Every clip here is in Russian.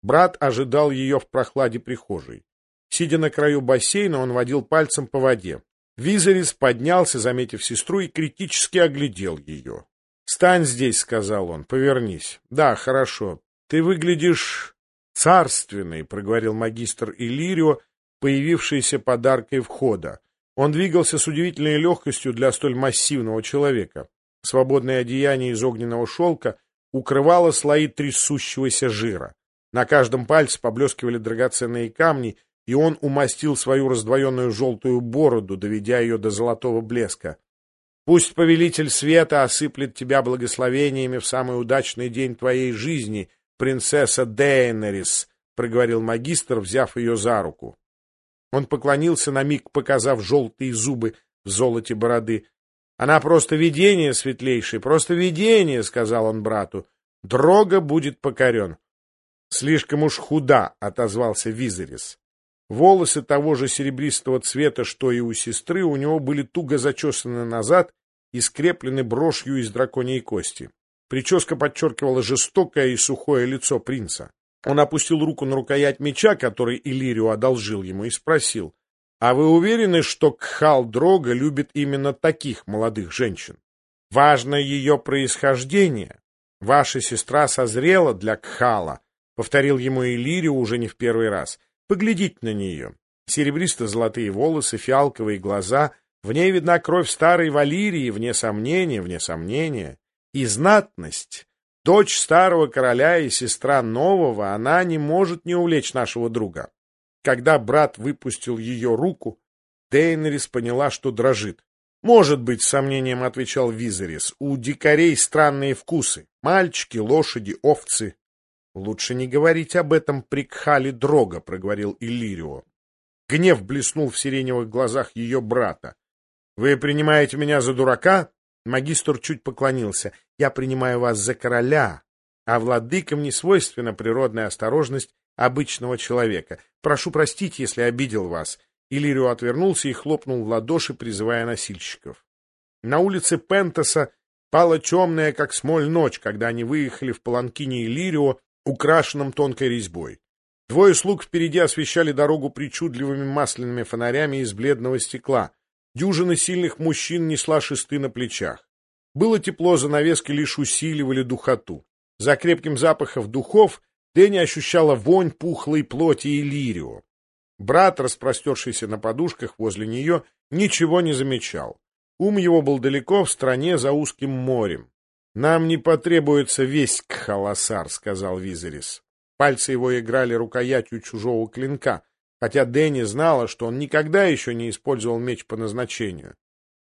Брат ожидал ее в прохладе прихожей. Сидя на краю бассейна, он водил пальцем по воде. Визерис поднялся, заметив сестру, и критически оглядел ее. «Стань здесь», — сказал он, — «повернись». «Да, хорошо. Ты выглядишь царственной», — проговорил магистр Иллирио, появившийся под аркой входа. Он двигался с удивительной легкостью для столь массивного человека. Свободное одеяние из огненного шелка укрывало слои трясущегося жира. На каждом пальце поблескивали драгоценные камни, и он умастил свою раздвоенную желтую бороду, доведя ее до золотого блеска. «Пусть повелитель света осыплет тебя благословениями в самый удачный день твоей жизни, принцесса Дейенерис», — проговорил магистр, взяв ее за руку. Он поклонился, на миг показав желтые зубы в золоте бороды. «Она просто видение, светлейший, просто видение», — сказал он брату. «Дрога будет покорен». «Слишком уж худа», — отозвался Визерис. Волосы того же серебристого цвета, что и у сестры, у него были туго зачесаны назад и скреплены брошью из драконьей кости. Прическа подчеркивала жестокое и сухое лицо принца. Он опустил руку на рукоять меча, который Иллирио одолжил ему, и спросил: «А вы уверены, что Кхал-Дрога любит именно таких молодых женщин? Важно ее происхождение. Ваша сестра созрела для Кхала», — повторил ему Иллирио уже не в первый раз. «Поглядите на нее. Серебристо-золотые волосы, фиалковые глаза. В ней видна кровь старой Валирии, вне сомнения, вне сомнения. И знатность. Дочь старого короля и сестра нового, она не может не увлечь нашего друга». Когда брат выпустил ее руку, Дейенерис поняла, что дрожит. «Может быть», — с сомнением отвечал Визерис, — «у дикарей странные вкусы. Мальчики, лошади, овцы». «Лучше не говорить об этом при Кхале-Дрога», — проговорил Иллирио. Гнев блеснул в сиреневых глазах ее брата. «Вы принимаете меня за дурака?» Магистр чуть поклонился. «Я принимаю вас за короля, а владыкам не свойственна природная осторожность обычного человека. Прошу простить, если обидел вас». Иллирио отвернулся и хлопнул в ладоши, призывая носильщиков. На улице Пентаса пала темная, как смоль, ночь, когда они выехали в паланкине Иллирио, украшенном тонкой резьбой. Двое слуг впереди освещали дорогу причудливыми масляными фонарями из бледного стекла. Дюжина сильных мужчин несла шесты на плечах. Было тепло, занавески лишь усиливали духоту. За крепким запахом духов Дэнни ощущала вонь пухлой плоти Иллирио. Брат, распростершийся на подушках возле нее, ничего не замечал. Ум его был далеко в стране за узким морем. «Нам не потребуется весь Кхаласар», — сказал Визерис. Пальцы его играли рукоятью чужого клинка, хотя Дэнни знала, что он никогда еще не использовал меч по назначению.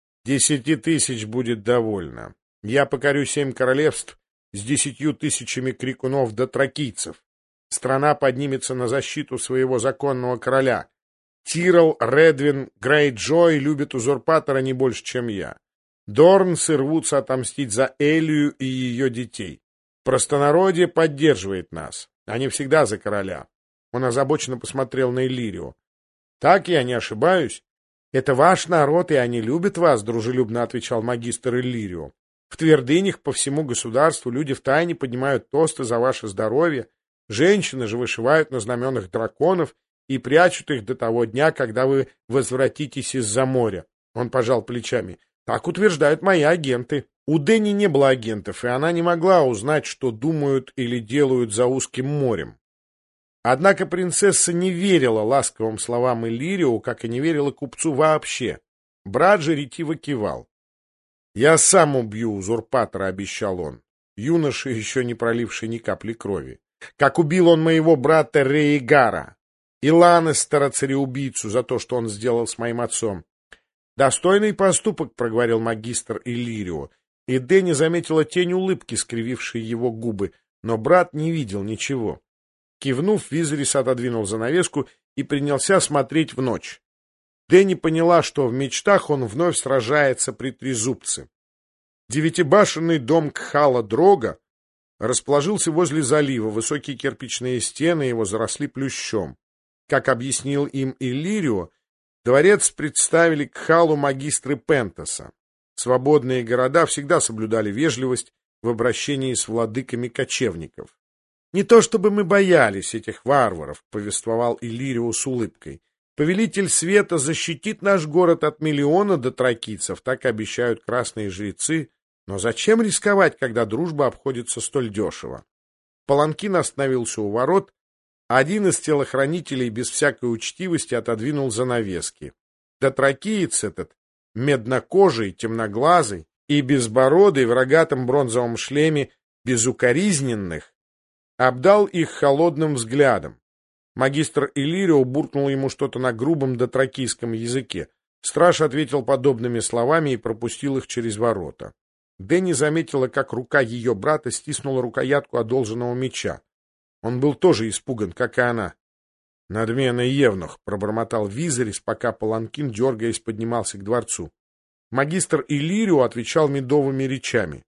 10 000 будет довольно. Я покорю 7 королевств с 10 000 крикунов-дотракийцев. Страна поднимется на защиту своего законного короля. Тирал, Редвин, Грейджой любят узурпатора не больше, чем я. Дорнсы рвутся отомстить за Элию и ее детей. Простонародье поддерживает нас. Они всегда за короля. Он озабоченно посмотрел на Иллирио. Так я не ошибаюсь? Это ваш народ, и они любят вас, дружелюбно отвечал магистр Иллирио. В твердынях по всему государству люди втайне поднимают тосты за ваше здоровье. Женщины же вышивают на знаменах драконов и прячут их до того дня, когда вы возвратитесь из-за моря. Он пожал плечами. Так утверждают мои агенты. У Дэнни не было агентов, и она не могла узнать, что думают или делают за узким морем. Однако принцесса не верила ласковым словам Иллирио, как и не верила купцу вообще. Брат же ретиво кивал. «Я сам убью узурпатора», — обещал он, юноша, еще не проливший ни капли крови. «Как убил он моего брата Рейгара и Ланнестера, цареубийцу, за то, что он сделал с моим отцом». «Достойный поступок», — проговорил магистр Иллирио, и Дэнни заметила тень улыбки, скривившей его губы, но брат не видел ничего. Кивнув, Визерис отодвинул занавеску и принялся смотреть в ночь. Дэнни поняла, что в мечтах он вновь сражается при Трезубце. Девятибашенный дом Кхала-Дрога расположился возле залива, высокие кирпичные стены его заросли плющом. Как объяснил им Иллирио, дворец представили Кхалу магистры Пентаса. Свободные города всегда соблюдали вежливость в обращении с владыками кочевников. Не то чтобы мы боялись этих варваров, повествовал Иллирио с улыбкой. Повелитель света защитит наш город от миллиона дотракийцев, так обещают красные жрецы. Но зачем рисковать, когда дружба обходится столь дешево? Паланкин остановился у ворот. Один из телохранителей без всякой учтивости отодвинул занавески. Дотракиец этот, меднокожий, темноглазый и безбородый в рогатом бронзовом шлеме безукоризненных, обдал их холодным взглядом. Магистр Иллирио буркнул ему что-то на грубом дотракийском языке. Страж ответил подобными словами и пропустил их через ворота. Дэнни заметила, как рука ее брата стиснула рукоятку одолженного меча. Он был тоже испуган, как и она. «Надменный евнух», — пробормотал Визерис, пока Паланкин, дергаясь, поднимался к дворцу. Магистр Иллирио отвечал медовыми речами.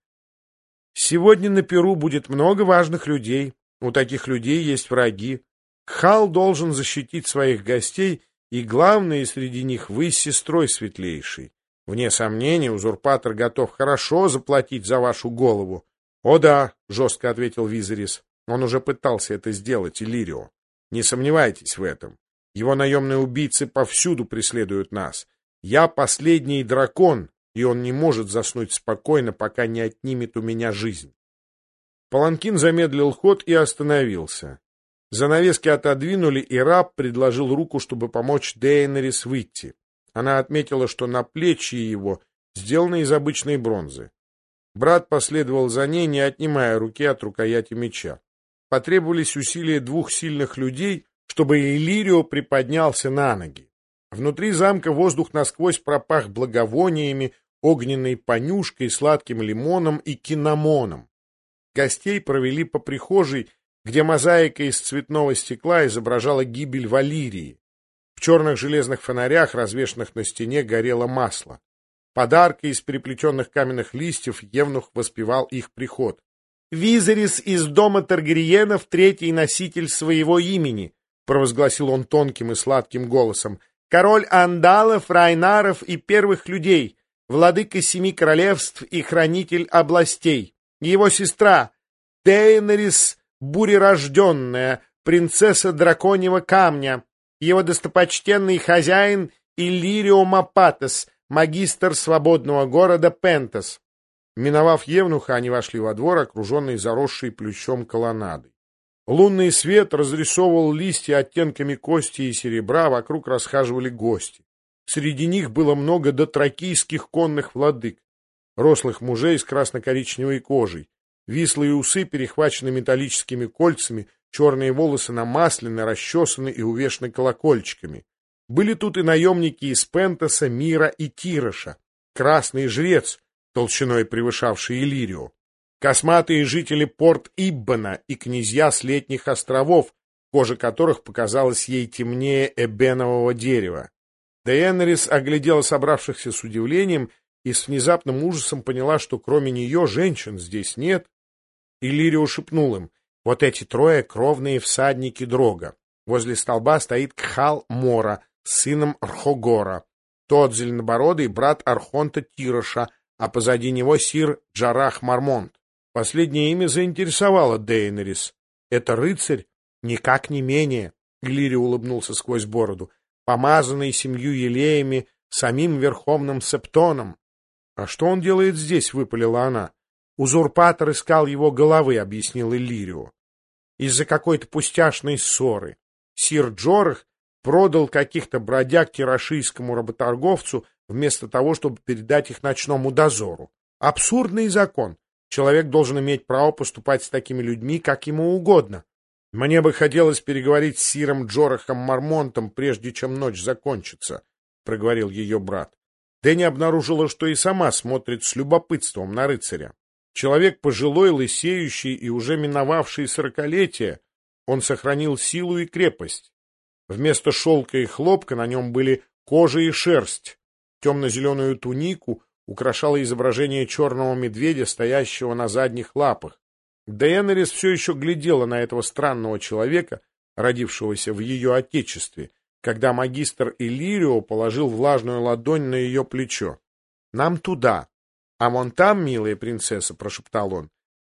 «Сегодня на Перу будет много важных людей. У таких людей есть враги. Кхал должен защитить своих гостей, и главное среди них вы с сестрой светлейшей. Вне сомнения, узурпатор готов хорошо заплатить за вашу голову». «О да», — жестко ответил Визерис. Он уже пытался это сделать, Иллирио. Не сомневайтесь в этом. Его наемные убийцы повсюду преследуют нас. Я последний дракон, и он не может заснуть спокойно, пока не отнимет у меня жизнь. Паланкин замедлил ход и остановился. Занавески отодвинули, и раб предложил руку, чтобы помочь Дейенерис выйти. Она отметила, что наплечье его сделано из обычной бронзы. Брат последовал за ней, не отнимая руки от рукояти меча. Потребовались усилия двух сильных людей, чтобы Иллирио приподнялся на ноги. Внутри замка воздух насквозь пропах благовониями, огненной понюшкой, сладким лимоном и кинамоном. Гостей провели по прихожей, где мозаика из цветного стекла изображала гибель Валирии. В черных железных фонарях, развешанных на стене, горело масло. Подаркой из переплетенных каменных листьев евнух воспевал их приход. «Визерис из дома Таргариенов, третий носитель своего имени», — провозгласил он тонким и сладким голосом. «Король андалов, райнаров и первых людей, владыка семи королевств и хранитель областей. Его сестра Дейенерис бурерожденная, принцесса драконьего камня, его достопочтенный хозяин Иллирио Мапатес, магистр свободного города Пентас». Миновав евнуха, они вошли во двор, окруженный заросшей плющом колоннадой. Лунный свет разрисовывал листья оттенками кости и серебра, вокруг расхаживали гости. Среди них было много дотракийских конных владык, рослых мужей с красно-коричневой кожей, вислые усы перехвачены металлическими кольцами, черные волосы намаслены, расчесаны и увешаны колокольчиками. Были тут и наемники из Пентаса, Мира и Тироша, красный жрец, толщиной превышавший Иллирио, косматые жители Порт-Иббана и князья с летних островов, кожа которых показалась ей темнее эбенового дерева. Дейенерис оглядела собравшихся с удивлением и с внезапным ужасом поняла, что кроме нее женщин здесь нет. Иллирио шепнул им: «Вот эти трое — кровные всадники Дрога. Возле столба стоит Кхал Мора с сыном Рхогора, тот зеленобородый брат Архонта Тироша, а позади него сир Джарах Мармонт». Последнее имя заинтересовало Дейенерис. «Это рыцарь?» «Никак не менее», — Иллирио улыбнулся сквозь бороду, «помазанный 7 елеями самим верховным Септоном». «А что он делает здесь?» — выпалила она. «Узурпатор искал его головы», — объяснил Иллирио. «Из-за какой-то пустяшной ссоры. Сир Джорах продал каких-то бродяг тирашийскому работорговцу вместо того, чтобы передать их ночному дозору. Абсурдный закон. Человек должен иметь право поступать с такими людьми, как ему угодно. Мне бы хотелось переговорить с сиром Джорахом Мармонтом, прежде чем ночь закончится», — проговорил ее брат. Дэнни обнаружила, что и сама смотрит с любопытством на рыцаря. Человек пожилой, лысеющий и уже миновавший 40-летие, он сохранил силу и крепость. Вместо шелка и хлопка на нем были кожа и шерсть. Темно-зеленую тунику украшало изображение черного медведя, стоящего на задних лапах. Дейенерис все еще глядела на этого странного человека, родившегося в ее отечестве, когда магистр Иллирио положил влажную ладонь на ее плечо. «Нам туда. А вон там, милая принцесса», — прошептал он,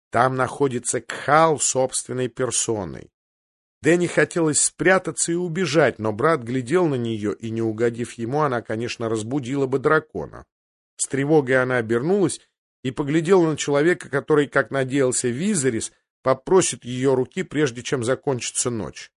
Там находится Кхал собственной персоной. Дэнни хотелось спрятаться и убежать, но брат глядел на нее, и, не угодив ему, она, конечно, разбудила бы дракона. С тревогой она обернулась и поглядела на человека, который, как надеялся Визерис, попросит ее руки, прежде чем закончится ночь.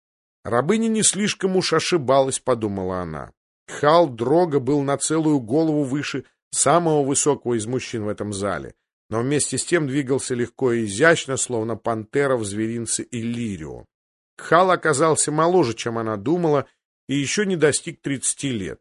Рабыня не слишком уж ошибалась, подумала она. Кхал Дрога был на целую голову выше самого высокого из мужчин в этом зале, но вместе с тем двигался легко и изящно, словно пантера в зверинце Иллирио. Кхал оказался моложе, чем она думала, и еще не достиг 30 лет.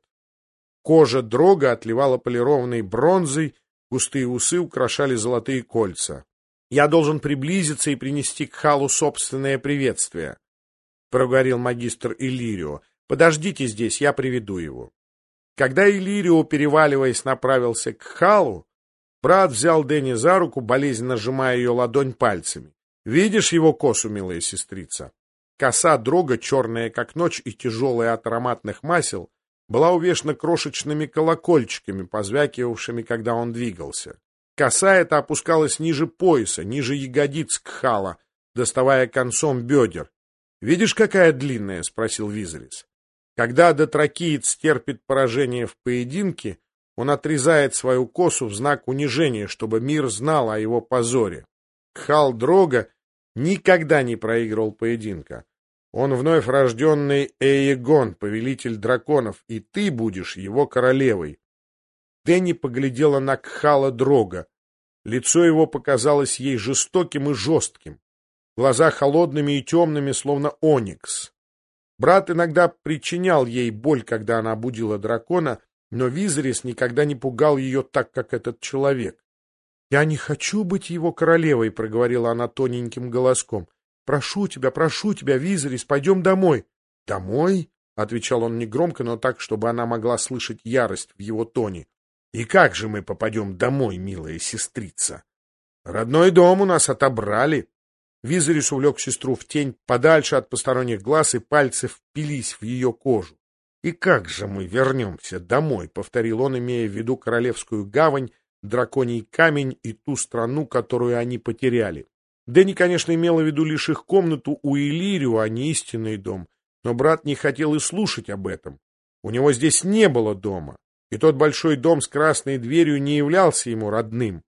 Кожа Дрога отливала полированной бронзой, густые усы украшали золотые кольца. «Я должен приблизиться и принести Кхалу собственное приветствие», — проговорил магистр Иллирио. «Подождите здесь, я приведу его». Когда Иллирио, переваливаясь, направился к Кхалу, брат взял Дэнни за руку, болезненно сжимая ее ладонь пальцами. «Видишь его косу, милая сестрица?» Коса Дрога, черная как ночь и тяжелая от ароматных масел, была увешана крошечными колокольчиками, позвякивавшими, когда он двигался. Коса эта опускалась ниже пояса, ниже ягодиц Кхала, доставая концом бедер. «Видишь, какая длинная?» — спросил Визерис. Когда дотракиец терпит поражение в поединке, он отрезает свою косу в знак унижения, чтобы мир знал о его позоре. Кхал Дрога никогда не проигрывал поединка. Он вновь рожденный Эегон, повелитель драконов, и ты будешь его королевой. Дэнни поглядела на Кхала Дрога. Лицо его показалось ей жестоким и жестким, глаза холодными и темными, словно оникс. Брат иногда причинял ей боль, когда она будила дракона, но Визерис никогда не пугал ее так, как этот человек. «Я не хочу быть его королевой», — проговорила она тоненьким голоском. прошу тебя, Визерис, пойдем домой». «Домой?» — отвечал он негромко, но так, чтобы она могла слышать ярость в его тоне. «И как же мы попадем домой, милая сестрица? Родной дом у нас отобрали». Визерис увлек сестру в тень подальше от посторонних глаз, и пальцы впились в ее кожу. «И как же мы вернемся домой?» — повторил он, имея в виду Королевскую гавань, Драконий камень и ту страну, которую они потеряли. Дэнни, конечно, имела в виду лишь их комнату у Иллирио, а не истинный дом, но брат не хотел и слушать об этом. У него здесь не было дома, и тот большой дом с красной дверью не являлся ему родным.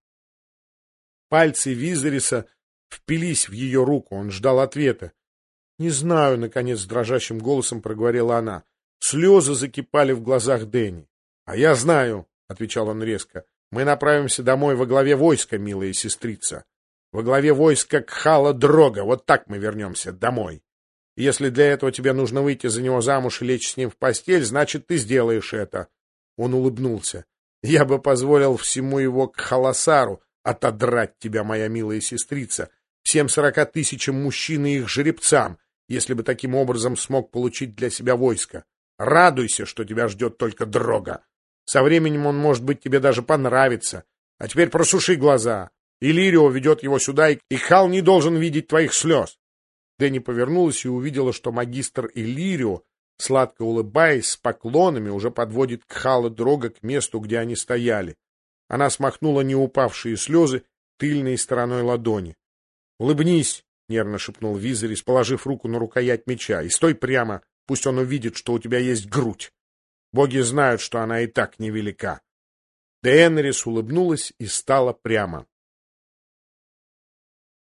Пальцы Визериса впились в ее руку, он ждал ответа. «Не знаю», — наконец дрожащим голосом проговорила она. Слезы закипали в глазах Дэнни. «А я знаю», — отвечал он резко. «Мы направимся домой во главе войска, милая сестрица. Во главе войска Кхала Дрога. Вот так мы вернемся домой. И если для этого тебе нужно выйти за него замуж и лечь с ним в постель, значит, ты сделаешь это». Он улыбнулся. «Я бы позволил всему его Кхаласару отодрать тебя, моя милая сестрица, всем 40 000 мужчин и их жеребцам, если бы таким образом смог получить для себя войско. Радуйся, что тебя ждет только Дрога. Со временем он, может быть, тебе даже понравится. А теперь просуши глаза. Иллирио ведет его сюда, и Кхал не должен видеть твоих слез». Дэнни повернулась и увидела, что магистр Иллирио, сладко улыбаясь, с поклонами, уже подводит Кхала Дрога к месту, где они стояли. Она смахнула не упавшие слезы тыльной стороной ладони. «Улыбнись», — нервно шепнул Визерис, положив руку на рукоять меча, — «и стой прямо, пусть он увидит, что у тебя есть грудь. Боги знают, что она и так невелика». Дейенерис улыбнулась и стала прямо.